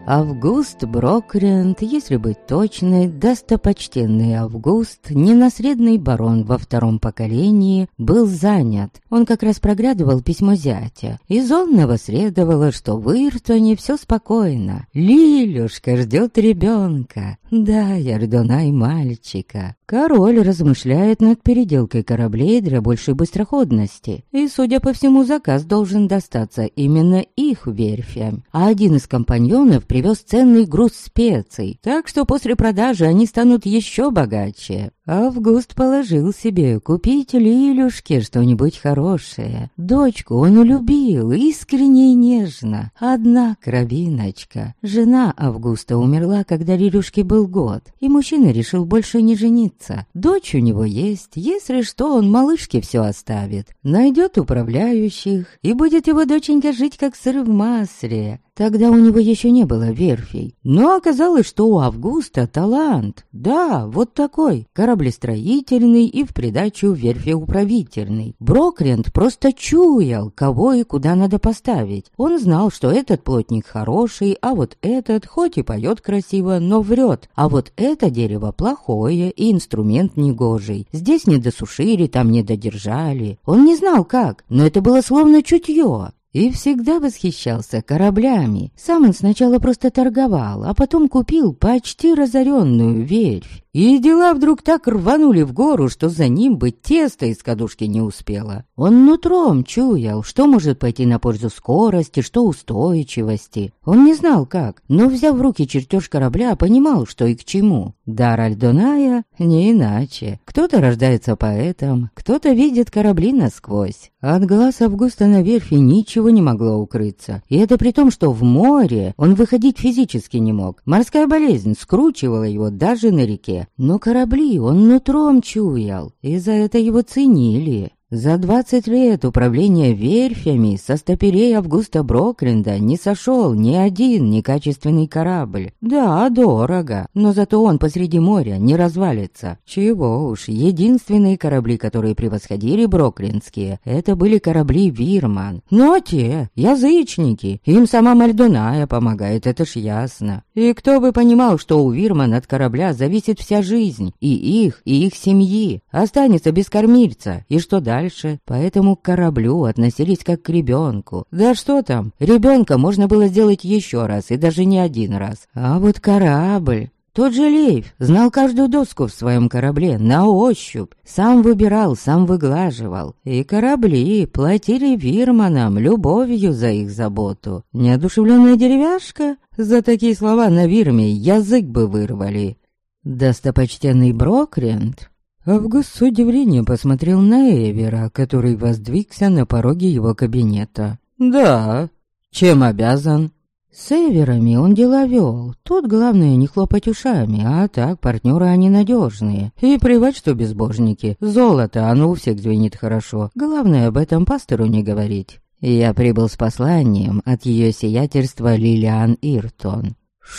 Август Брокринд, если быть точной, достопочтенный Август, ненаследный барон во втором поколении, был занят. Он как раз проглядывал письмо зятя. Из онного следовало, что в Иртоне все спокойно. Лилюшка ждет ребенка. Да, Ярдонай мальчика. Король размышляет над переделкой кораблей для большей быстроходности. И, судя по всему, заказ должен достаться именно их верфям. А один из компаньонов привез ценный груз специй, так что после продажи они станут еще богаче. Август положил себе купить Лилюшке что-нибудь хорошее. Дочку он любил искренне и нежно. Одна кровиночка. Жена Августа умерла, когда Лилюшке был год, и мужчина решил больше не жениться. Дочь у него есть, если что, он малышке все оставит. Найдет управляющих, и будет его доченька жить как сыр в масле. Тогда у него еще не было верфей. Но оказалось, что у Августа талант. Да, вот такой. Кораблестроительный и в придачу верфеуправительный. Брокринд просто чуял, кого и куда надо поставить. Он знал, что этот плотник хороший, а вот этот хоть и поет красиво, но врет. А вот это дерево плохое и инструмент негожий. Здесь не досушили, там не додержали. Он не знал как, но это было словно чутье. И всегда восхищался кораблями. Сам он сначала просто торговал, а потом купил почти разоренную верфь. И дела вдруг так рванули в гору, что за ним бы тесто из кадушки не успело. Он нутром чуял, что может пойти на пользу скорости, что устойчивости. Он не знал как, но, взяв в руки чертеж корабля, понимал, что и к чему. Дар Альдоная не иначе. Кто-то рождается поэтом, кто-то видит корабли насквозь. От глаз Августа на верфи ничего не могло укрыться. И это при том, что в море он выходить физически не мог. Морская болезнь скручивала его даже на реке. Но корабли он нутром чуял, и за это его ценили. За 20 лет управления верфями со стапелей Августа Брокринда не сошел ни один некачественный корабль. Да, дорого, но зато он посреди моря не развалится. Чего уж, единственные корабли, которые превосходили брокриндские, это были корабли Вирман. Но те, язычники, им сама Мальдоная помогает, это ж ясно. И кто бы понимал, что у Вирман от корабля зависит вся жизнь, и их семьи. Останется без кормильца, и что дальше? Поэтому к кораблю относились как к ребенку. Да что там, ребенка можно было сделать еще раз, и даже не один раз. А вот корабль... Тот же Лейф знал каждую доску в своем корабле на ощупь. Сам выбирал, сам выглаживал. И корабли платили Вирманам любовью за их заботу. Неодушевленная деревяшка? За такие слова на Вирме язык бы вырвали. Достопочтенный Брокринд... Август с удивлением посмотрел на Эвера, который воздвигся на пороге его кабинета. «Да, чем обязан?» С Эверами он дела вел. Тут главное не хлопать ушами, а так партнеры они надежные. И плевать, что безбожники. Золото, оно у всех звенит хорошо. Главное об этом пастору не говорить. Я прибыл с посланием от ее сиятельства Лилиан Иртон.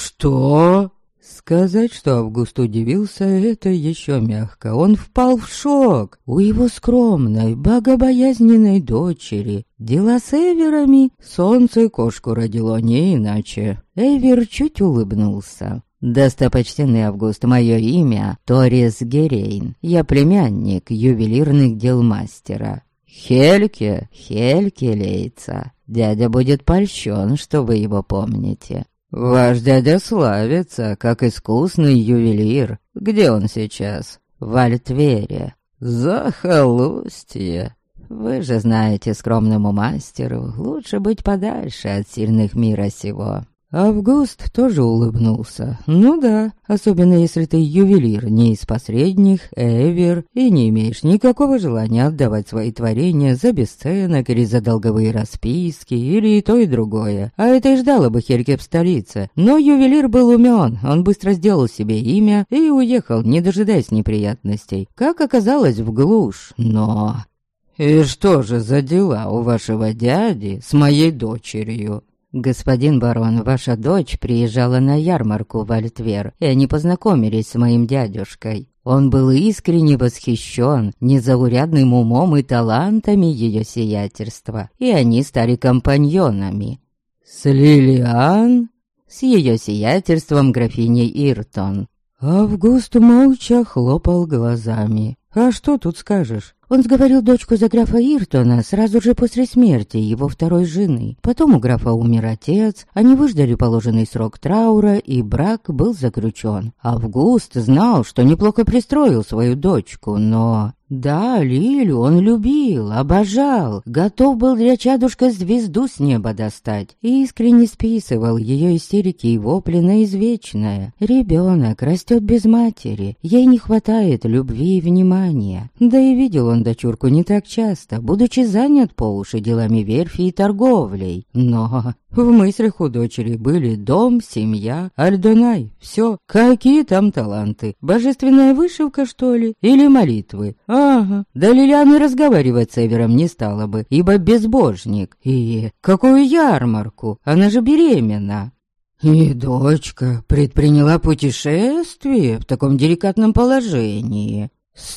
«Что?» Сказать, что Август удивился, это еще мягко. Он впал в шок. У его скромной, богобоязненной дочери дела с Эверами солнце кошку родило, не иначе. Эвер чуть улыбнулся. «Достопочтенный Август, мое имя Торис Герейн. Я племянник ювелирных дел мастера. Хельке Лейца. Дядя будет польщен, что вы его помните». «Ваш дядя славится, как искусный ювелир. Где он сейчас?» «В Альтвере». «Захолустье. Вы же знаете, скромному мастеру лучше быть подальше от сильных мира сего». Август тоже улыбнулся. «Ну да, особенно если ты ювелир не из посредних, Эвер, и не имеешь никакого желания отдавать свои творения за бесценок или за долговые расписки, или и то, и другое. А это и ждало бы Хельке в столице. Но ювелир был умен, он быстро сделал себе имя и уехал, не дожидаясь неприятностей. Как оказалось, в глушь, но...» «И что же за дела у вашего дяди с моей дочерью?» «Господин барон, ваша дочь приезжала на ярмарку в Альтвер, и они познакомились с моим дядюшкой. Он был искренне восхищен незаурядным умом и талантами ее сиятельства, и они стали компаньонами». «С Лилиан?» с ее сиятельством графиней Иртон. Август молча хлопал глазами. А что тут скажешь? Он сговорил дочку за графа Иртона сразу же после смерти его второй жены. Потом у графа умер отец, они выждали положенный срок траура, и брак был заключен. Август знал, что неплохо пристроил свою дочку, но... Да, Лилю он любил, обожал, готов был для чадушка звезду с неба достать и искренне списывал ее истерики и вопли на извечное. Ребенок растет без матери, ей не хватает любви и внимания. Да и видел он дочурку не так часто, будучи занят по уши делами верфи и торговлей. Но в мыслях у дочери были дом, семья, Альдонай, все. Какие там таланты? Божественная вышивка, что ли? Или молитвы? Ага, да Лилианы разговаривать с Эвером не стала бы, ибо безбожник. И какую ярмарку? Она же беременна. И дочка предприняла путешествие в таком деликатном положении.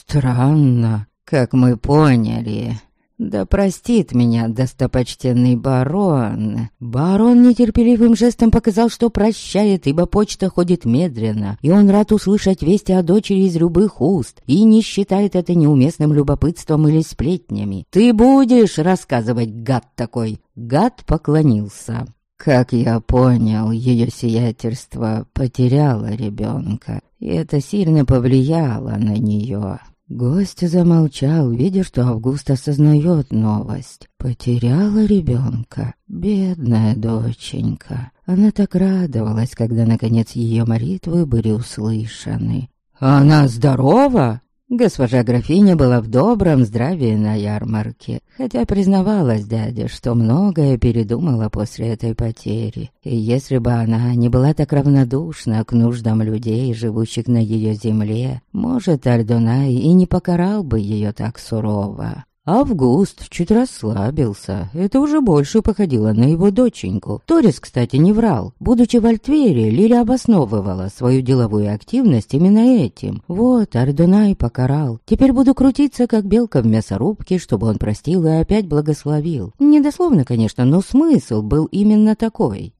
Странно, как мы поняли. Да простит меня достопочтенный барон. Барон нетерпеливым жестом показал, что прощает, ибо почта ходит медленно, и он рад услышать вести о дочери из любых уст, и не считает это неуместным любопытством или сплетнями. «Ты будешь рассказывать, гад такой!» Гад поклонился. Как я понял, ее сиятельство потеряло ребенка, и это сильно повлияло на нее. Гость замолчал, видя, что Август осознает новость. Потеряла ребенка, бедная доченька. Она так радовалась, когда, наконец, ее молитвы были услышаны. «Она здорова?» Госпожа графиня была в добром здравии на ярмарке, хотя признавалась дяде, что многое передумала после этой потери. И если бы она не была так равнодушна к нуждам людей, живущих на ее земле, может, Альдонай и не покарал бы ее так сурово. Август чуть расслабился, это уже больше походило на его доченьку. Торис, кстати, не врал. Будучи в Альтвере, Лиля обосновывала свою деловую активность именно этим. Вот, Альдонай покарал. Теперь буду крутиться, как белка в мясорубке, чтобы он простил и опять благословил. Недословно, конечно, но смысл был именно такой.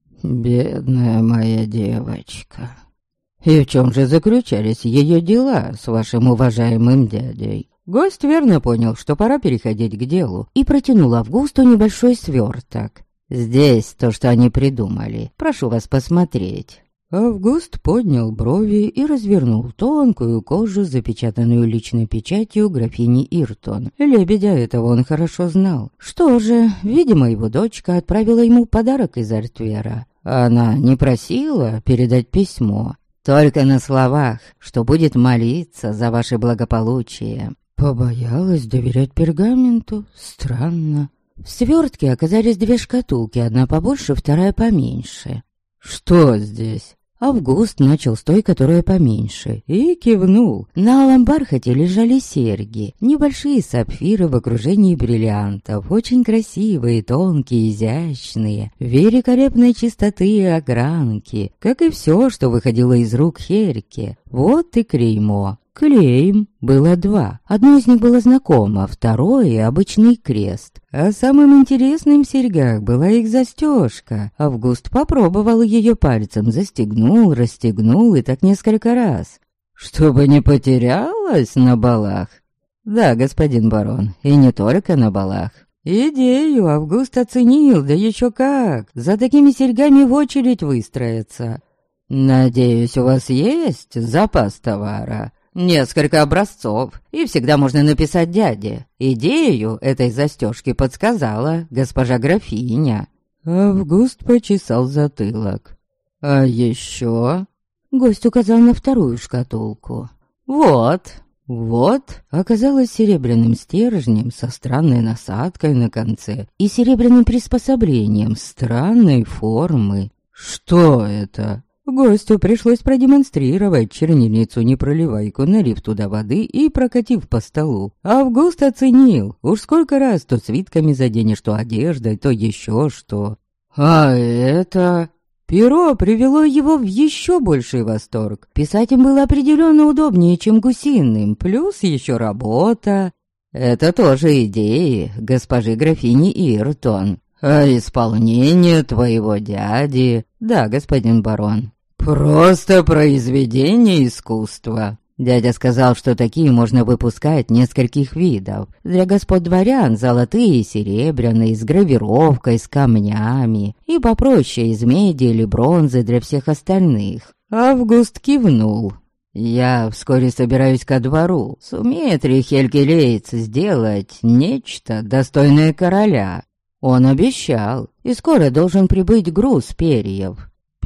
«Бедная моя девочка. И в чем же заключались ее дела с вашим уважаемым дядей?» Гость верно понял, что пора переходить к делу, и протянул Августу небольшой сверток. «Здесь то, что они придумали. Прошу вас посмотреть». Август поднял брови и развернул тонкую кожу, запечатанную личной печатью графини Иртон. Лебедя этого он хорошо знал. Что же, видимо, его дочка отправила ему подарок из Альтвера. Она не просила передать письмо, только на словах, что будет молиться за ваше благополучие. Побоялась доверять пергаменту? Странно. В свертке оказались две шкатулки, одна побольше, вторая поменьше. «Что здесь?» Август начал с той, которая поменьше, и кивнул. На алом бархате лежали серьги, небольшие сапфиры в окружении бриллиантов, очень красивые, тонкие, изящные, великолепной чистоты и огранки, как и все, что выходило из рук Херьке. Вот и клеймо. Клейм было два. Одно из них было знакомо, второе — обычный крест. А самым интересным в серьгах была их застежка. Август попробовал ее пальцем, застегнул, расстегнул и так несколько раз. «Чтобы не потерялась на балах?» «Да, господин барон, и не только на балах». Идею Август оценил, да еще как. За такими серьгами в очередь выстроиться. «Надеюсь, у вас есть запас товара?» «Несколько образцов, и всегда можно написать дяде. Идею этой застежки подсказала госпожа графиня». Август почесал затылок. «А еще?» Гость указал на вторую шкатулку. «Вот». Вот оказалось серебряным стержнем со странной насадкой на конце и серебряным приспособлением странной формы. «Что это?» Гостю пришлось продемонстрировать чернильницу-непроливайку, налив туда воды и прокатив по столу. Август оценил, уж сколько раз то свитками заденешь, то одеждой, то еще что. А это... Перо привело его в еще больший восторг. Писать им было определенно удобнее, чем гусиным, плюс еще работа. Это тоже идеи госпожи графини Иртон. А исполнение твоего дяди, да, господин барон, просто произведение искусства. Дядя сказал, что такие можно выпускать нескольких видов. Для господ дворян золотые и серебряные, с гравировкой, с камнями. И попроще из меди или бронзы для всех остальных. Август кивнул. Я вскоре собираюсь ко двору. Сумеет ли Хелькелеец сделать нечто достойное короля? Он обещал, и скоро должен прибыть груз перьев.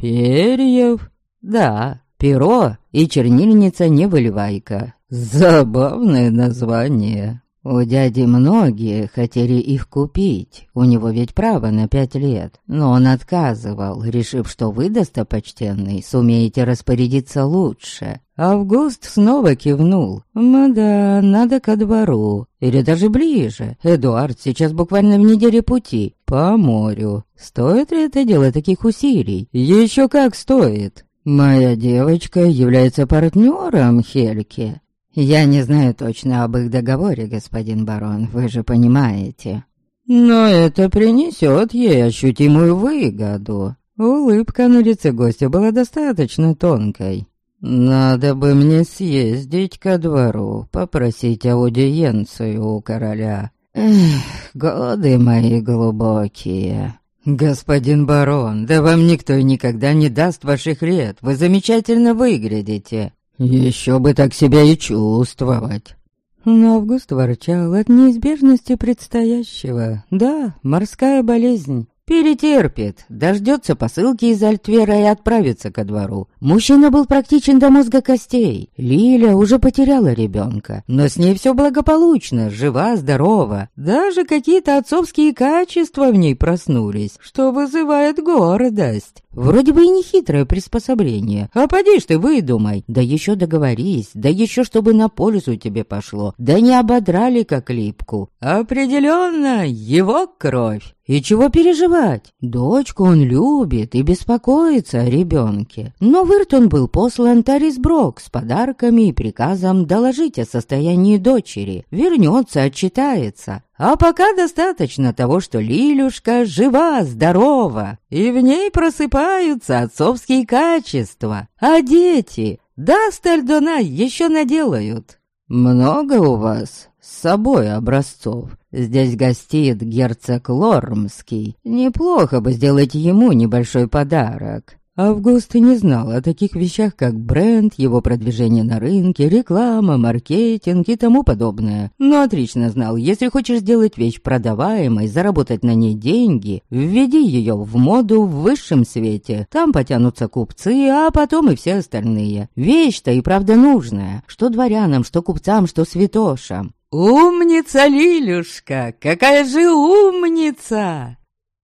Перьев? Да. Перо и чернильница-невыливайка. Забавное название. У дяди многие хотели их купить, у него ведь право на 5 лет. Но он отказывал, решив, что вы, достопочтенный, сумеете распорядиться лучше. Август снова кивнул. Да, надо ко двору. Или даже ближе. Эдуард сейчас буквально в неделе пути. По морю. Стоит ли это дело таких усилий? Еще как стоит. Моя девочка является партнером Хельки. Я не знаю точно об их договоре, господин барон, вы же понимаете. Но это принесет ей ощутимую выгоду. Улыбка на лице гостя была достаточно тонкой. Надо бы мне съездить ко двору, попросить аудиенцию у короля. Эх, годы мои глубокие. «Господин барон, да вам никто никогда не даст ваших лет, вы замечательно выглядите. Еще бы так себя и чувствовать». Но Август ворчал от неизбежности предстоящего. Да, морская болезнь. Перетерпит, дождется посылки из Альтвера и отправится ко двору. Мужчина был практичен до мозга костей. Лиля уже потеряла ребенка, но с ней все благополучно, жива, здорова. Даже какие-то отцовские качества в ней проснулись, что вызывает гордость. Вроде бы и нехитрое приспособление. А поди ж ты выдумай. Да еще договорись, да еще чтобы на пользу тебе пошло. Да не ободрали как липку. Определенно его кровь. И чего переживать? Дочку он любит и беспокоится о ребенке. Но в Иртон был послан Тарис Брок с подарками и приказом доложить о состоянии дочери. Вернется, отчитается. А пока достаточно того, что Лилюшка жива, здорова, и в ней просыпаются отцовские качества. А дети, да, Стальдона еще наделают. Много у вас с собой образцов? Здесь гостит герцог Лормский. Неплохо бы сделать ему небольшой подарок. Август не знал о таких вещах, как бренд, его продвижение на рынке, реклама, маркетинг и тому подобное. Но отлично знал, если хочешь сделать вещь продаваемой, заработать на ней деньги, введи ее в моду в высшем свете. Там потянутся купцы, а потом и все остальные. Вещь-то и правда нужная, что дворянам, что купцам, что святошам. «Умница, Лилюшка! Какая же умница!»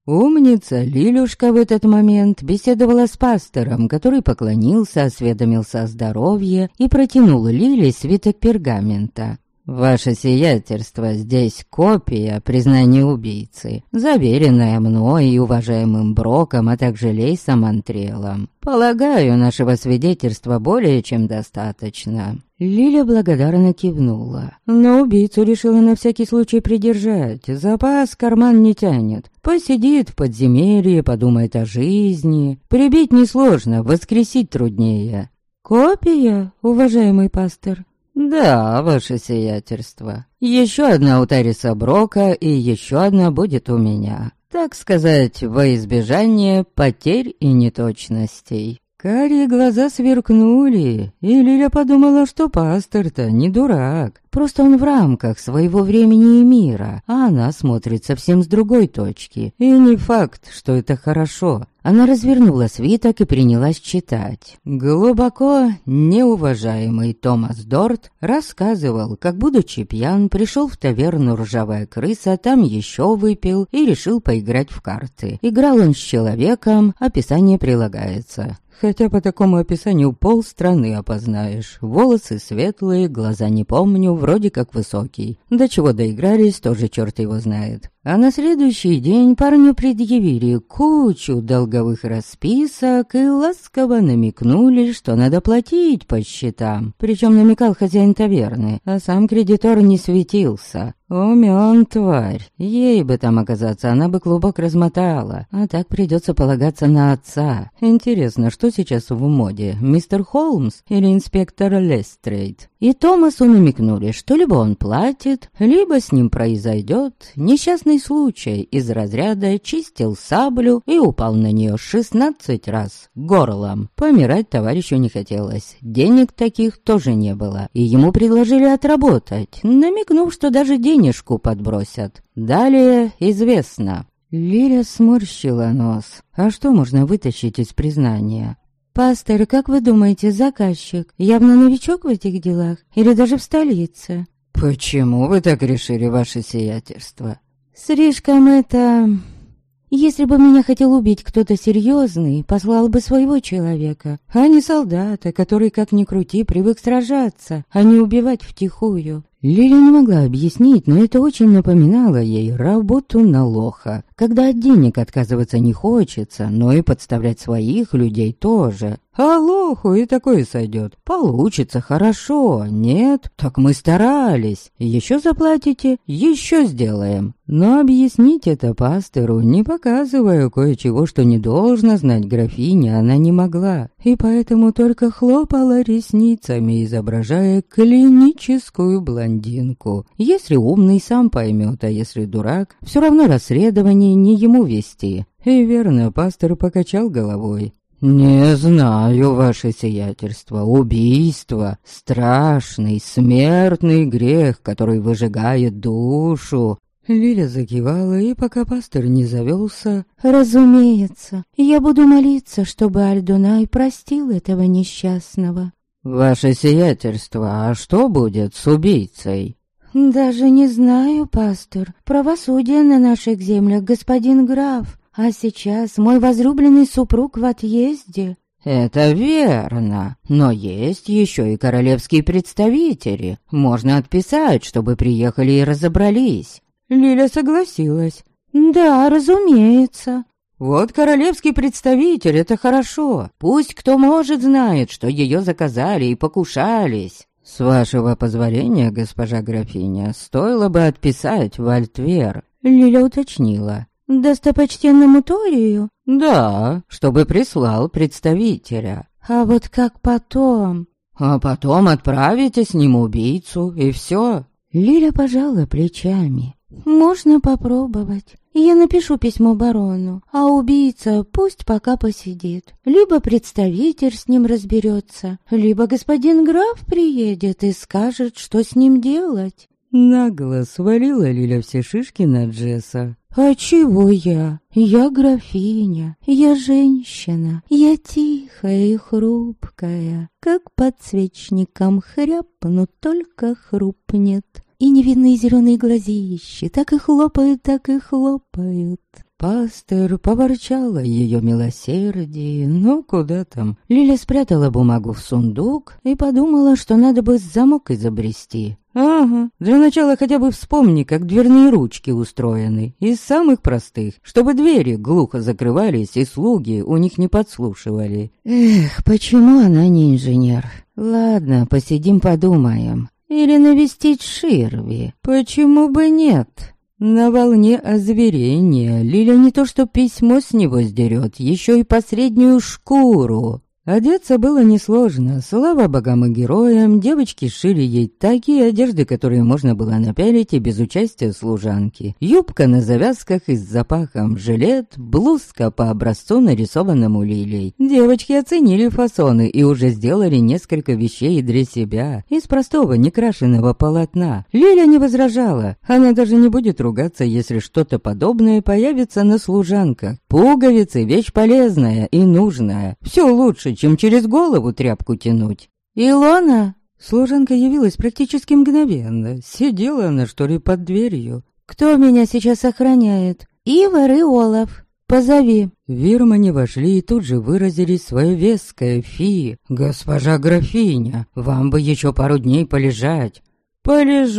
Умница Лилюшка в этот момент беседовала с пастором, который поклонился, осведомился о здоровье и протянул Лиле свиток пергамента. «Ваше сиятельство, здесь копия признания убийцы, заверенная мной и уважаемым Броком, а также Лейсом Антрелом. Полагаю, нашего свидетельства более чем достаточно». Лиля благодарно кивнула, но убийцу решила на всякий случай придержать. Запас карман не тянет. Посидит в подземелье, подумает о жизни. Прибить несложно, воскресить труднее. «Копия, уважаемый пастор?» «Да, ваше сиятельство. Еще одна у Тариса Брока и еще одна будет у меня. Так сказать, во избежание потерь и неточностей». Карие глаза сверкнули, и Лиля подумала, что пастор-то не дурак. Просто он в рамках своего времени и мира, а она смотрит совсем с другой точки. И не факт, что это хорошо. Она развернула свиток и принялась читать. Глубоко неуважаемый Томас Дорт рассказывал, как, будучи пьян, пришел в таверну «Ржавая крыса», там еще выпил и решил поиграть в карты. Играл он с человеком, описание прилагается. Хотя по такому описанию полстраны опознаешь. Волосы светлые, глаза не помню, вроде как высокий. До чего доигрались, тоже черт его знает. А на следующий день парню предъявили кучу долговых расписок и ласково намекнули, что надо платить по счетам. Причем намекал хозяин таверны, а сам кредитор не светился. Умён, тварь. Ей бы там оказаться, она бы клубок размотала. А так придется полагаться на отца. Интересно, что сейчас в моде? Мистер Холмс или инспектор Лестрейд? И Томасу намекнули, что либо он платит, либо с ним произойдет несчастный случай из разряда чистил саблю и упал на нее 16 раз горлом. Помирать товарищу не хотелось. Денег таких тоже не было. И ему предложили отработать, намекнув, что даже денежку подбросят. Далее известно. Лиля сморщила нос. А что можно вытащить из признания? «Пастор, как вы думаете, заказчик явно новичок в этих делах? Или даже в столице?» «Почему вы так решили, ваше сиятельство?» «Слишком это... Если бы меня хотел убить кто-то серьезный, послал бы своего человека, а не солдата, который, как ни крути, привык сражаться, а не убивать втихую». Лиля не могла объяснить, но это очень напоминало ей работу на лоха, когда от денег отказываться не хочется, но и подставлять своих людей тоже. А лоху и такое сойдет. Получится хорошо, нет, так мы старались. Еще заплатите, еще сделаем. Но объяснить это пастору, не показывая кое-чего, что не должна знать графиня, она не могла. И поэтому только хлопала ресницами, изображая клиническую блондинку. Если умный, сам поймет, а если дурак, все равно расследование не ему вести. И верно, пастор покачал головой. «Не знаю, ваше сиятельство, убийство — страшный, смертный грех, который выжигает душу». Лиля закивала, и пока пастор не завелся: «Разумеется, я буду молиться, чтобы Альдунай простил этого несчастного». «Ваше сиятельство, а что будет с убийцей?» «Даже не знаю, пастор. Правосудие на наших землях, господин граф. А сейчас мой возлюбленный супруг в отъезде». «Это верно, но есть еще и королевские представители. Можно отписать, чтобы приехали и разобрались». Лиля согласилась. «Да, разумеется». «Вот королевский представитель, это хорошо. Пусть кто может знает, что ее заказали и покушались». «С вашего позволения, госпожа графиня, стоило бы отписать в Альтвер», — Лиля уточнила. «Достопочтенному Торию?» «Да, чтобы прислал представителя». «А вот как потом?» «А потом отправите с ним убийцу, и все». Лиля пожала плечами. «Можно попробовать. Я напишу письмо барону, а убийца пусть пока посидит. Либо представитель с ним разберется, либо господин граф приедет и скажет, что с ним делать». Нагло свалила Лиля все шишки на Джесса. «А чего я? Я графиня, я женщина, я тихая и хрупкая, как подсвечником хряпну, только хрупнет». И невинные зеленые глазищи так и хлопают, так и хлопают. Пастор поворчала ее милосердие, но куда там. Лиля спрятала бумагу в сундук и подумала, что надо бы замок изобрести. «Ага, для начала хотя бы вспомни, как дверные ручки устроены. Из самых простых, чтобы двери глухо закрывались и слуги у них не подслушивали». Эх, почему она не инженер? Ладно, посидим подумаем. Или навестить Ширви? Почему бы нет? На волне озверения Лиля не то что письмо с него сдерет, еще и последнюю шкуру. Одеться было несложно, слава богам и героям, девочки шили ей такие одежды, которые можно было напялить и без участия служанки. Юбка на завязках и с запахом, жилет, блузка по образцу, нарисованному Лилей. Девочки оценили фасоны и уже сделали несколько вещей для себя из простого некрашенного полотна. Лиля не возражала, она даже не будет ругаться, если что-то подобное появится на служанках. Пуговицы — вещь полезная и нужная, все лучше, чем через голову тряпку тянуть. «Илона?» Служанка явилась практически мгновенно. Сидела она, что ли, под дверью. «Кто меня сейчас охраняет?» «Ивар и Олаф. Позови». В Вирмане вошли и тут же выразили свое веское фи. «Госпожа графиня, вам бы еще пару дней полежать». «Полежу.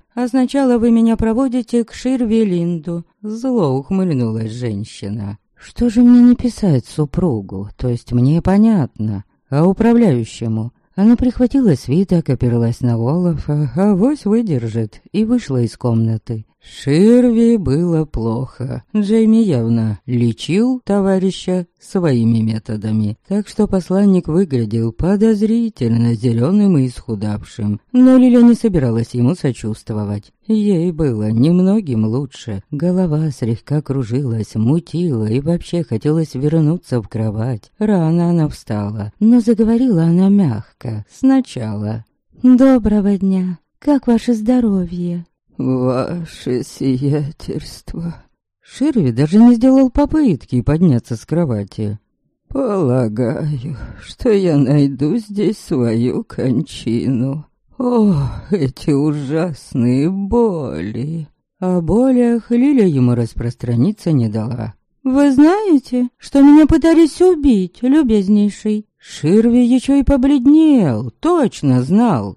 а сначала вы меня проводите к Ширвелинду». Зло ухмыльнулась женщина. «Что же мне написать супругу? То есть мне понятно. А управляющему?» Она прихватила свиток, оперлась на Олафа, авось выдержит, и вышла из комнаты. Ширви было плохо. Джейми явно лечил товарища своими методами, так что посланник выглядел подозрительно зеленым и исхудавшим. Но Лиля не собиралась ему сочувствовать. Ей было немногим лучше. Голова слегка кружилась, мутила и вообще хотелось вернуться в кровать. Рано она встала, но заговорила она мягко, сначала. «Доброго дня. Как ваше здоровье?» «Ваше сиятельство». Ширви даже не сделал попытки подняться с кровати. «Полагаю, что я найду здесь свою кончину. О, эти ужасные боли!» О болях Лиля ему распространиться не дала. «Вы знаете, что меня пытались убить, любезнейший?» Ширви еще и побледнел, точно знал.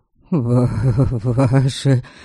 «Ваше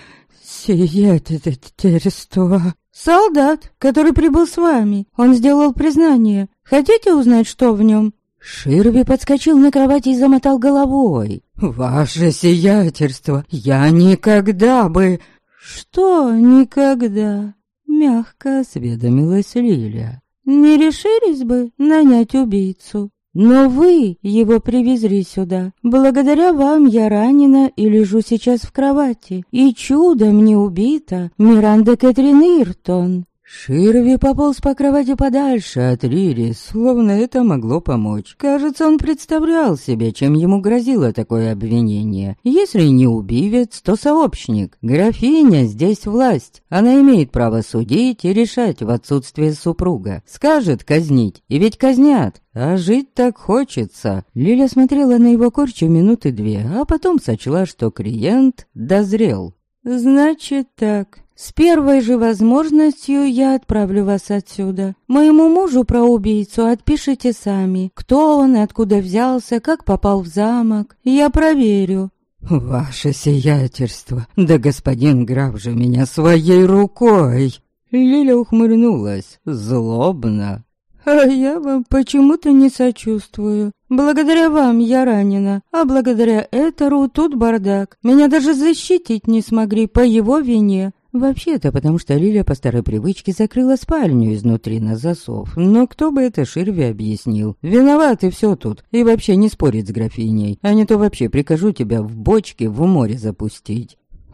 сиятельство». «Солдат, который прибыл с вами. Он сделал признание. Хотите узнать, что в нем?» Ширви подскочил на кровати и замотал головой. «Ваше сиятельство, я никогда бы...» «Что никогда?» — мягко осведомилась Лиля. «Не решились бы нанять убийцу? Но вы его привезли сюда. Благодаря вам я ранена и лежу сейчас в кровати. И чудом не убита Миранда Кэтрин Иртон». Ширви пополз по кровати подальше от Рири, словно это могло помочь. Кажется, он представлял себе, чем ему грозило такое обвинение. Если не убивец, то сообщник. Графиня здесь власть. Она имеет право судить и решать в отсутствие супруга. Скажет казнить, и ведь казнят. А жить так хочется. Лиля смотрела на его корчу минуты две, а потом сочла, что клиент дозрел. «Значит так. С первой же возможностью я отправлю вас отсюда. Моему мужу про убийцу отпишите сами. Кто он, откуда взялся, как попал в замок. Я проверю». «Ваше сиятельство, да господин граф же меня своей рукой!» Лиля ухмыльнулась злобно. «А я вам почему-то не сочувствую. Благодаря вам я ранена, а благодаря Этеру тут бардак. Меня даже защитить не смогли по его вине». Вообще-то, потому что Лиля по старой привычке закрыла спальню изнутри на засов. Но кто бы это Ширви объяснил? Виноват и все тут. И вообще не спорить с графиней. А не то вообще прикажу тебя в бочке в море запустить.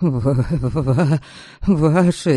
Ваше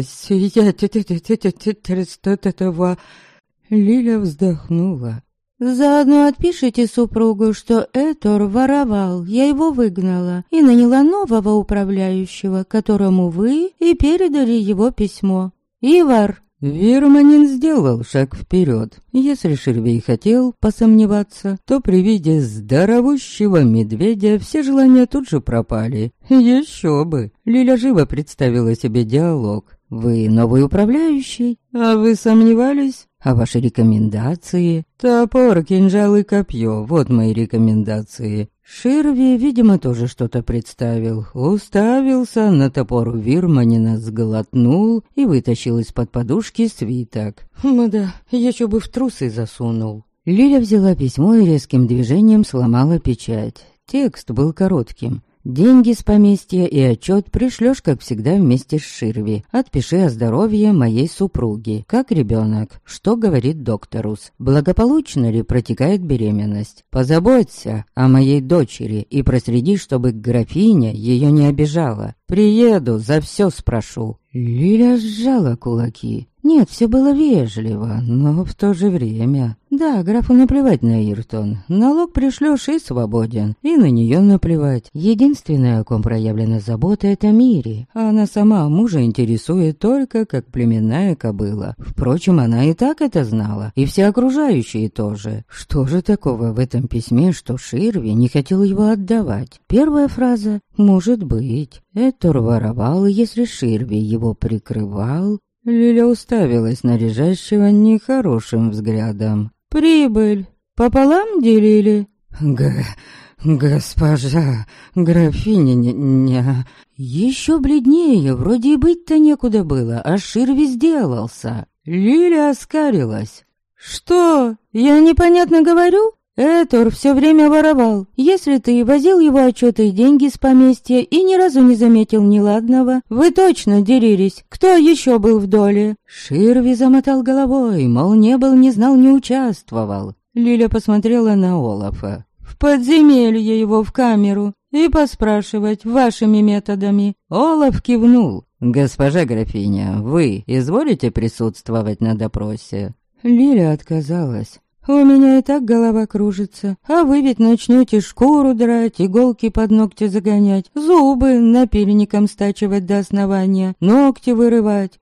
сиятельство... Лиля вздохнула. «Заодно отпишите супругу, что Этор воровал, я его выгнала и наняла нового управляющего, которому вы и передали его письмо. Ивар!» Вирманин сделал шаг вперед. Если Ширвей хотел посомневаться, то при виде здоровущего медведя все желания тут же пропали. Еще бы! Лиля живо представила себе диалог. «Вы новый управляющий? А вы сомневались? А ваши рекомендации?» «Топор, кинжал и копье, вот мои рекомендации». Ширви, видимо, тоже что-то представил. Уставился на топор Вирманина, сглотнул и вытащил из-под подушки свиток. Да, еще бы в трусы засунул. Лиля взяла письмо и резким движением сломала печать. Текст был коротким. «Деньги с поместья и отчет пришлешь, как всегда, вместе с Ширви. Отпиши о здоровье моей супруги. Как ребенок. Что говорит докторус? Благополучно ли протекает беременность? Позаботься о моей дочери и проследи, чтобы графиня ее не обижала. Приеду, за все спрошу». Лиля сжала кулаки. Нет, все было вежливо, но в то же время... Да, графу наплевать на Иртон. Налог пришлешь и свободен. И на нее наплевать. Единственное, о ком проявлена забота, это Мири. А она сама мужа интересует только как племенная кобыла. Впрочем, она и так это знала. И все окружающие тоже. Что же такого в этом письме, что Ширви не хотел его отдавать? Первая фраза «может быть». Этор воровал, если Ширви его прикрывал. Лиля уставилась на лежащего нехорошим взглядом. «Прибыль пополам делили?» госпожа графиня...» Еще бледнее, вроде и быть-то некуда было, а Ширви сделался. Лиля оскарилась. «Что? Я непонятно говорю? Этор все время воровал. Если ты возил его отчеты и деньги с поместья и ни разу не заметил неладного, вы точно делились. Кто еще был в доле?» Ширви замотал головой, мол, не был, не знал, не участвовал. Лиля посмотрела на Олафа. «В подземелье его в камеру и поспрашивать вашими методами». Олаф кивнул. «Госпожа графиня, вы изволите присутствовать на допросе?» Лиля отказалась. «У меня и так голова кружится, а вы ведь начнете шкуру драть, иголки под ногти загонять, зубы напильником стачивать до основания, ногти вырывать».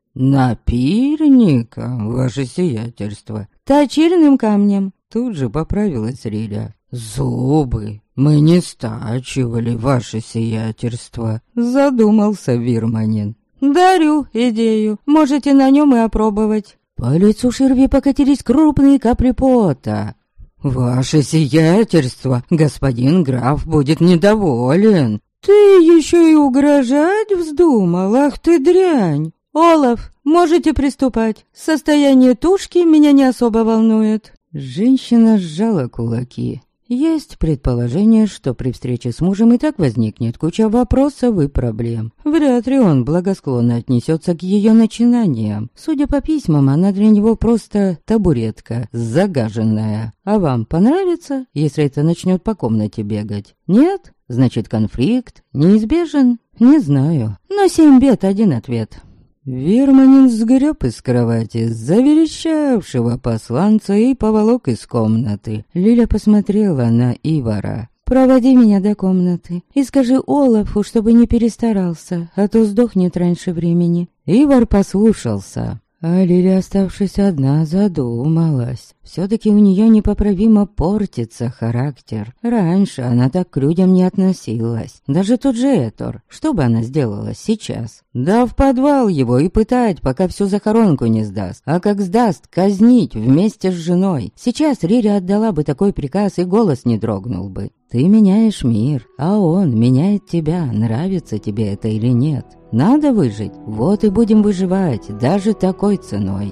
«Напильником, ваше сиятельство?» «Точильным камнем». Тут же поправилась Риля. «Зубы мы не стачивали, ваше сиятельство», задумался Вирманин. «Дарю идею, можете на нем и опробовать». По лицу Ширви покатились крупные капли пота. «Ваше сиятельство, господин граф будет недоволен». «Ты еще и угрожать вздумал, ах ты дрянь!» «Олаф, можете приступать. Состояние тушки меня не особо волнует». Женщина сжала кулаки. Есть предположение, что при встрече с мужем и так возникнет куча вопросов и проблем. Вряд ли он благосклонно отнесется к ее начинаниям. Судя по письмам, она для него просто табуретка, загаженная. А вам понравится, если это начнет по комнате бегать? Нет? Значит, конфликт неизбежен? Не знаю. Но 7 бед, 1 ответ. Вирманин сгреб из кровати заверещавшего посланца и поволок из комнаты. Лиля посмотрела на Ивара. «Проводи меня до комнаты и скажи Олафу, чтобы не перестарался, а то сдохнет раньше времени». Ивар послушался. А Лиля, оставшись одна, задумалась. Все-таки у нее непоправимо портится характер. Раньше она так к людям не относилась. Даже тот же Этор. Что бы она сделала сейчас? Да в подвал его и пытать, пока всю захоронку не сдаст. А как сдаст, казнить вместе с женой. Сейчас Риля отдала бы такой приказ, и голос не дрогнул бы. Ты меняешь мир, а он меняет тебя, нравится тебе это или нет. Надо выжить, вот и будем выживать, даже такой ценой.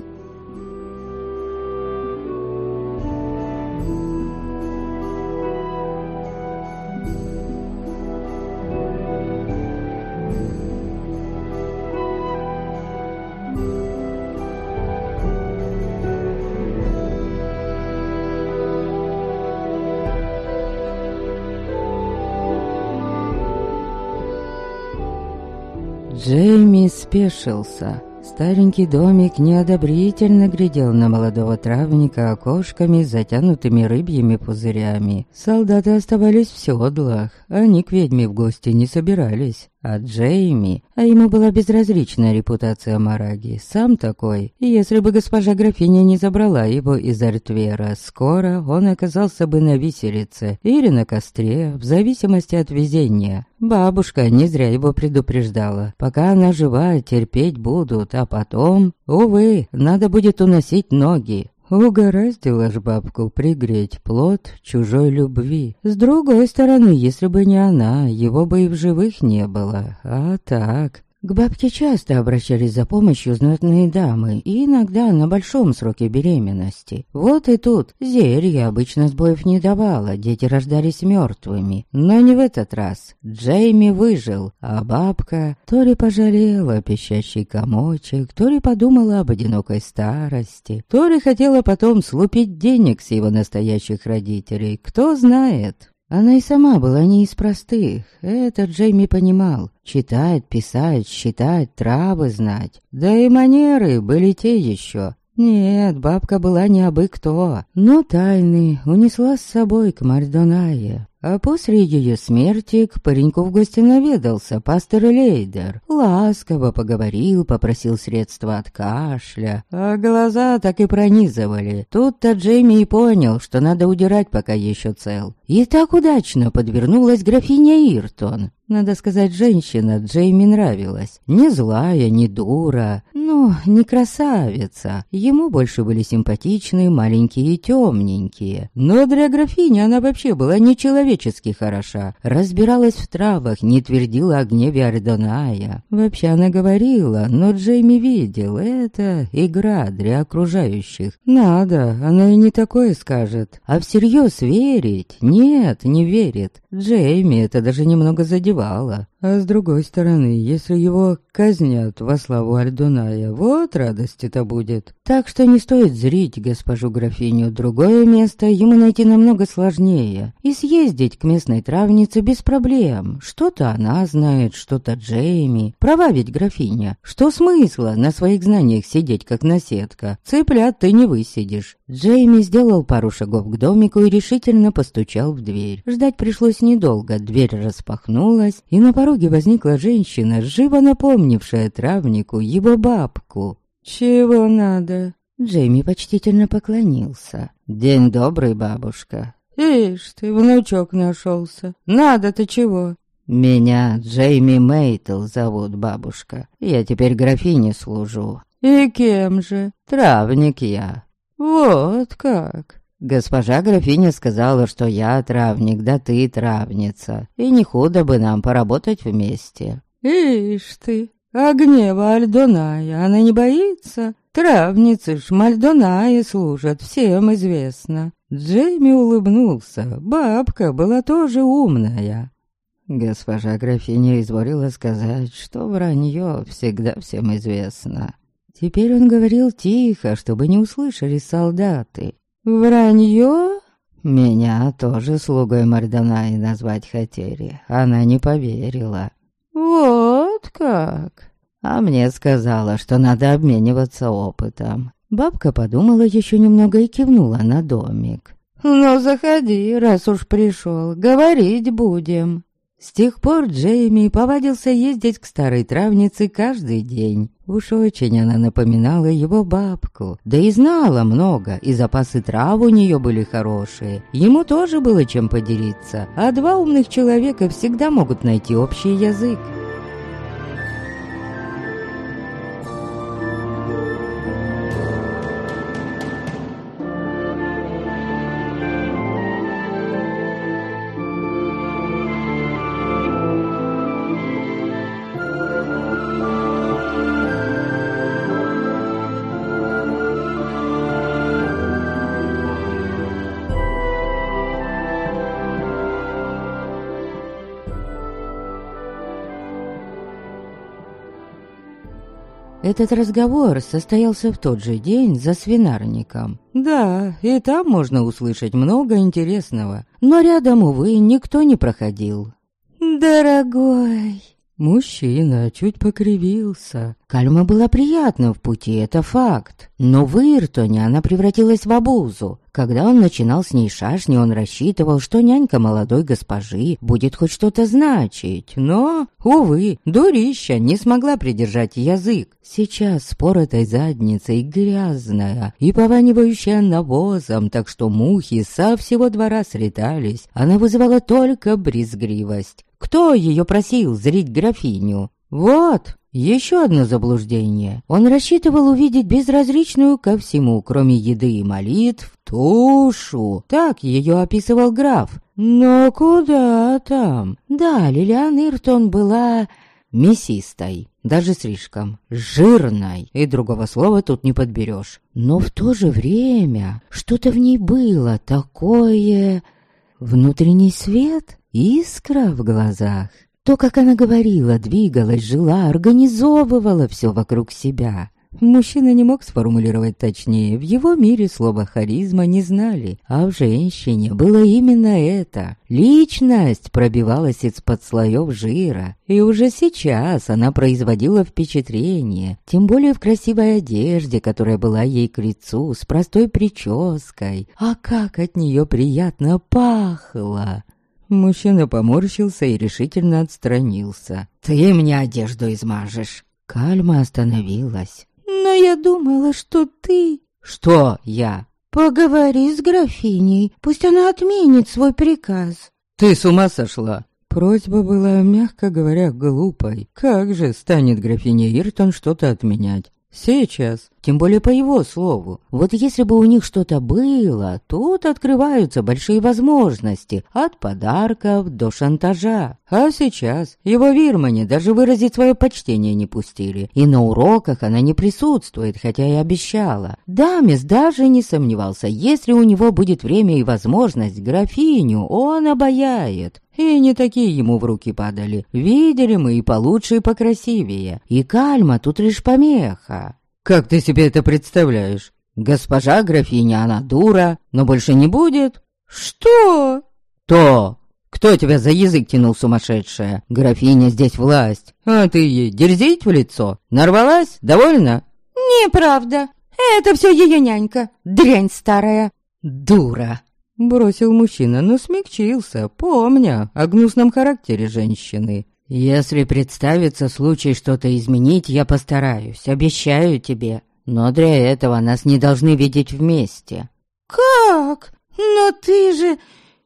Джейми спешился. Старенький домик неодобрительно глядел на молодого травника окошками, затянутыми рыбьими пузырями. Солдаты оставались в седлах, они к ведьме в гости не собирались. А Джейми, а ему была безразлична репутация Мараги, сам такой. И если бы госпожа графиня не забрала его из Артвера, скоро он оказался бы на виселице или на костре, в зависимости от везения. Бабушка не зря его предупреждала. Пока она жива, терпеть будут, а потом, увы, надо будет уносить ноги. Угораздило ж бабку пригреть плод чужой любви. С другой стороны, если бы не она, его бы и в живых не было. А так... К бабке часто обращались за помощью знатные дамы, и иногда на большом сроке беременности. Вот и тут зелье обычно сбоев не давало, дети рождались мертвыми. Но не в этот раз. Джейми выжил, а бабка то ли пожалела пищащий комочек, то ли подумала об одинокой старости, то ли хотела потом слупить денег с его настоящих родителей, кто знает. Она и сама была не из простых, это Джейми понимал. Читать, писать, считать, травы знать. Да и манеры были те еще. Нет, бабка была не абы кто, но тайны унесла с собой к Мальдонае. А после ее смерти к пареньку в гости наведался пастор Лейдер. Ласково поговорил, попросил средства от кашля, а глаза так и пронизывали. Тут-то Джейми и понял, что надо удирать, пока еще цел. И так удачно подвернулась графиня Иртон. Надо сказать, женщина Джейми нравилась. Не злая, не дура, но не красавица. Ему больше были симпатичные, маленькие и темненькие. Но для графини она вообще была нечеловечески хороша. Разбиралась в травах, не твердила о гневе Ардоная. Вообще она говорила, но Джейми видел, это игра для окружающих. Надо, она и не такое скажет. А всерьез верить? Нет, не верит. Джейми это даже немного задевало. А с другой стороны, если его казнят во славу Ардоная, вот радости-то будет. Так что не стоит зрить госпожу графиню. Другое место ему найти намного сложнее. И съездить к местной травнице без проблем. Что-то она знает, что-то Джейми. Права ведь графиня. Что смысла на своих знаниях сидеть как наседка? Цыплят ты не высидишь. Джейми сделал пару шагов к домику и решительно постучал в дверь. Ждать пришлось недолго. Дверь распахнулась, и на пороге возникла женщина, живо напомнившая травнику его бабку. «Чего надо?» Джейми почтительно поклонился. «День добрый, бабушка». «Ишь ты, внучок нашелся. Надо-то чего?» «Меня Джейми Мейтл зовут, бабушка. Я теперь графине служу». «И кем же?» «Травник я». «Вот как». Госпожа графиня сказала, что я травник, да ты травница, и не худо бы нам поработать вместе. Ишь ты, а гнева Альдоная она не боится? Травницы ж Мальдоная служат, всем известно. Джейми улыбнулся, бабка была тоже умная. Госпожа графиня изволила сказать, что вранье всегда всем известно. Теперь он говорил тихо, чтобы не услышали солдаты. «Вранье?» Меня тоже слугой Мардонаи назвать хотели. Она не поверила. «Вот как?» А мне сказала, что надо обмениваться опытом. Бабка подумала еще немного и кивнула на домик. «Ну, заходи, раз уж пришел, говорить будем». С тех пор Джейми повадился ездить к старой травнице каждый день. Уж очень она напоминала его бабку. Да и знала много, и запасы трав у нее были хорошие. Ему тоже было чем поделиться, а два умных человека всегда могут найти общий язык. Этот разговор состоялся в тот же день за свинарником. Да, и там можно услышать много интересного, но рядом, увы, никто не проходил. «Дорогой!» Мужчина чуть покривился. Кальма была приятна в пути, это факт. Но в Иртоне она превратилась в обузу. Когда он начинал с ней шашни, он рассчитывал, что нянька молодой госпожи будет хоть что-то значить. Но, увы, дурища не смогла придержать язык. Сейчас с поротой задницей грязная и пованивающая навозом, так что мухи со всего двора слетались. Она вызывала только брезгливость. Кто ее просил зрить графиню? Вот, еще одно заблуждение. Он рассчитывал увидеть безразличную ко всему, кроме еды и молитв, тушу. Так ее описывал граф. Но куда там? Да, Лилиан Иртон была мясистой, даже слишком, жирной, и другого слова тут не подберешь. Но в то же время что-то в ней было такое... Внутренний свет, искра в глазах. То, как она говорила, двигалась, жила, организовывала все вокруг себя. Мужчина не мог сформулировать точнее, в его мире слова «харизма» не знали, а в женщине было именно это. Личность пробивалась из-под слоев жира, и уже сейчас она производила впечатление, тем более в красивой одежде, которая была ей к лицу, с простой прической. А как от нее приятно пахло! Мужчина поморщился и решительно отстранился. «Ты мне одежду измажешь!» Кальма остановилась. «Но я думала, что ты...» «Что я?» «Поговори с графиней, пусть она отменит свой приказ». «Ты с ума сошла? Просьба была, мягко говоря, глупой. Как же станет графиня Иртон что-то отменять? Сейчас, тем более по его слову. Вот если бы у них что-то было, тут открываются большие возможности, от подарков до шантажа. А сейчас его Вирмане даже выразить свое почтение не пустили. И на уроках она не присутствует, хотя и обещала. Дамис даже не сомневался, если у него будет время и возможность, графиню он обаяет. И не такие ему в руки падали. Видели мы и получше, и покрасивее. И кальма тут лишь помеха. Как ты себе это представляешь? Госпожа графиня, она дура, но больше не будет. Что? То. Кто тебя за язык тянул, сумасшедшая? Графиня здесь власть. А ты ей дерзить в лицо? Нарвалась? Довольна? Неправда. Это все ее нянька. Дрянь старая. Дура. Бросил мужчина, но смягчился, помня о гнусном характере женщины. «Если представится случай что-то изменить, я постараюсь, обещаю тебе. Но для этого нас не должны видеть вместе». «Как? Но ты же...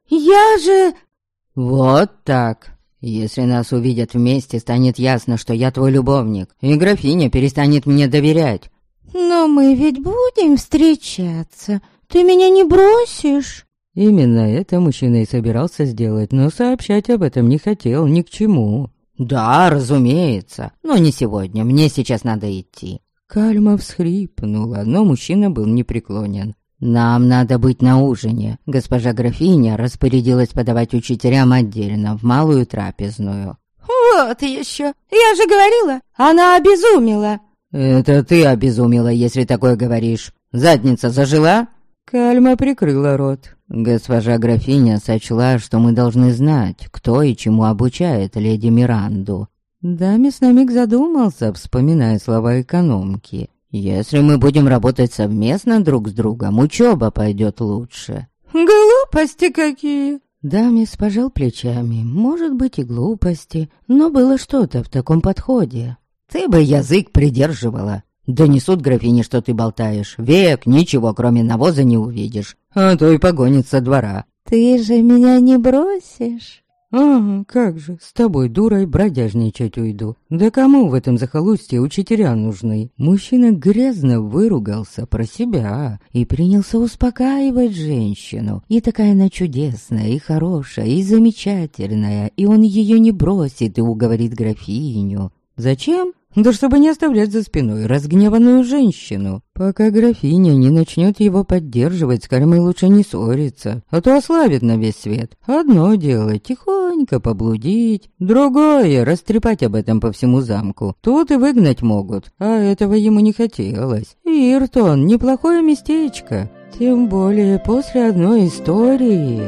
я же...» «Вот так. Если нас увидят вместе, станет ясно, что я твой любовник, и графиня перестанет мне доверять». «Но мы ведь будем встречаться. Ты меня не бросишь?» Именно это мужчина и собирался сделать, но сообщать об этом не хотел ни к чему. «Да, разумеется, но не сегодня, мне сейчас надо идти». Кальма всхрипнула, но мужчина был непреклонен. «Нам надо быть на ужине. Госпожа графиня распорядилась подавать учителям отдельно, в малую трапезную». «Вот еще! Я же говорила, она обезумела!» «Это ты обезумела, если такое говоришь. Задница зажила?» Кальма прикрыла рот. Госпожа графиня сочла, что мы должны знать, кто и чему обучает леди Миранду. Дамис на миг задумался, вспоминая слова экономки. Если мы будем работать совместно друг с другом, учеба пойдет лучше. Глупости какие! Дамис пожал плечами. Может быть и глупости, но было что-то в таком подходе. Ты бы язык придерживала. Донесут графине, что ты болтаешь. Век ничего, кроме навоза, не увидишь. А то и погонит со двора. Ты же меня не бросишь? Ага, как же, с тобой, дурой, бродяжничать уйду. Да кому в этом захолустье учителя нужны? Мужчина грязно выругался про себя и принялся успокаивать женщину. И такая она чудесная, и хорошая, и замечательная, и он ее не бросит и уговорит графиню. Зачем? Да чтобы не оставлять за спиной разгневанную женщину. Пока графиня не начнет его поддерживать, с Кальмой лучше не ссориться, а то ославит на весь свет. Одно дело тихонько поблудить, другое — растрепать об этом по всему замку. Тут и выгнать могут, а этого ему не хотелось. Иртон — неплохое местечко, тем более после одной истории.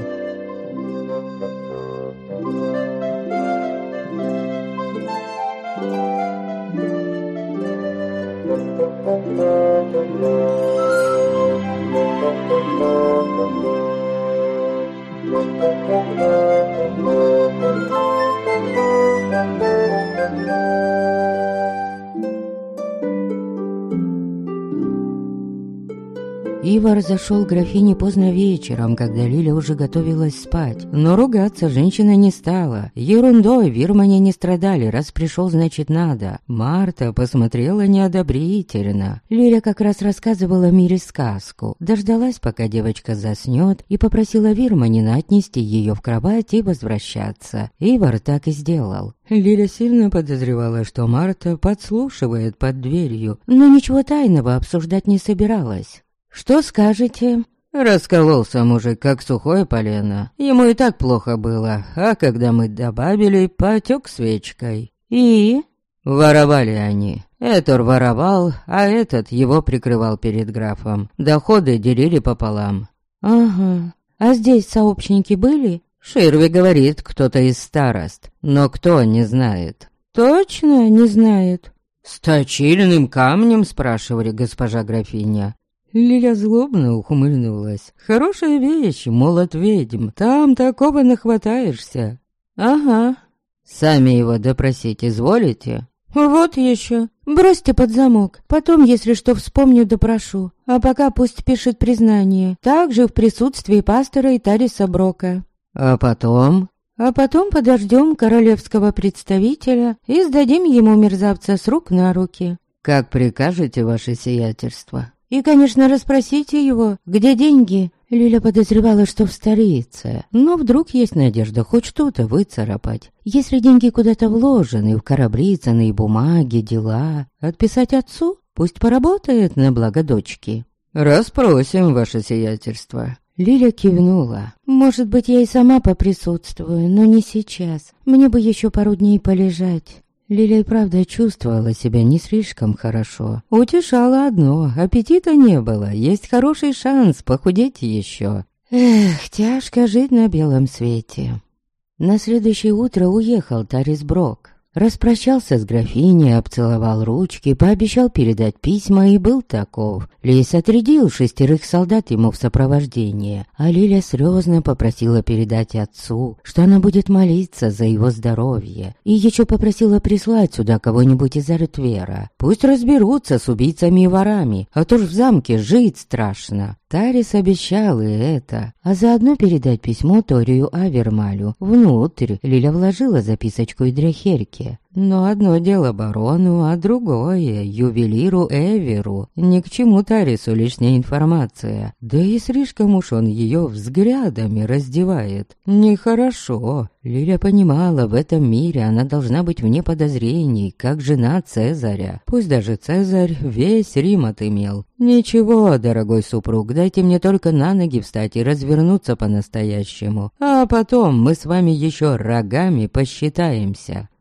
Ивар зашел к графине поздно вечером, когда Лиля уже готовилась спать. Но ругаться женщина не стала. Ерундой Вирмане не страдали, раз пришел, значит надо. Марта посмотрела неодобрительно. Лиля как раз рассказывала Мире сказку. Дождалась, пока девочка заснет, и попросила Вирманина отнести ее в кровать и возвращаться. Ивар так и сделал. Лиля сильно подозревала, что Марта подслушивает под дверью, но ничего тайного обсуждать не собиралась. «Что скажете?» Раскололся мужик, как сухое полено. Ему и так плохо было, а когда мы добавили, потек свечкой. «И?» Воровали они. Этор воровал, а этот его прикрывал перед графом. Доходы делили пополам. «Ага. А здесь сообщники были?» Ширви говорит, кто-то из старост, но кто не знает. «Точно не знает?» «С точильным камнем?» спрашивали госпожа графиня. Лиля злобно ухмыльнулась. «Хорошая вещь, молот ведьм, там такого нахватаешься». «Ага». «Сами его допросить изволите?» «Вот еще. Бросьте под замок. Потом, если что, вспомню, допрошу. А пока пусть пишет признание. Также в присутствии пастора и Тариса Брока». «А потом?» А потом подождем королевского представителя и сдадим ему мерзавца с рук на руки. Как прикажете, ваше сиятельство. И, конечно, расспросите его, где деньги. Лиля подозревала, что в столице, но вдруг есть надежда хоть что-то выцарапать. Если деньги куда-то вложены, в корабли, ценные бумаги, дела, отписать отцу, пусть поработает на благо дочки. Расспросим, ваше сиятельство. Лиля кивнула. «Может быть, я и сама поприсутствую, но не сейчас. Мне бы еще пару дней полежать». Лиля и правда чувствовала себя не слишком хорошо. Утешало одно, аппетита не было, есть хороший шанс похудеть еще. Эх, тяжко жить на белом свете. На следующее утро уехал Тарис Брок. Распрощался с графиней, обцеловал ручки, пообещал передать письма и был таков. Лейс отрядил 6 солдат ему в сопровождение, а Лиля слезно попросила передать отцу, что она будет молиться за его здоровье, и еще попросила прислать сюда кого-нибудь из Артвера. Пусть разберутся с убийцами и ворами, а то ж в замке жить страшно. Тарис обещал и это, а заодно передать письмо Торию Авермалю. Внутрь Лиля вложила записочку и дряхерьке. Но одно дело барону, а другое — ювелиру Эверу. Ни к чему Тарису лишняя информация. Да и слишком уж он ее взглядами раздевает. Нехорошо. Лиля понимала, в этом мире она должна быть вне подозрений, как жена Цезаря. Пусть даже Цезарь весь Рим отымел. Ничего, дорогой супруг, дайте мне только на ноги встать и развернуться по-настоящему. А потом мы с вами еще рогами посчитаемся.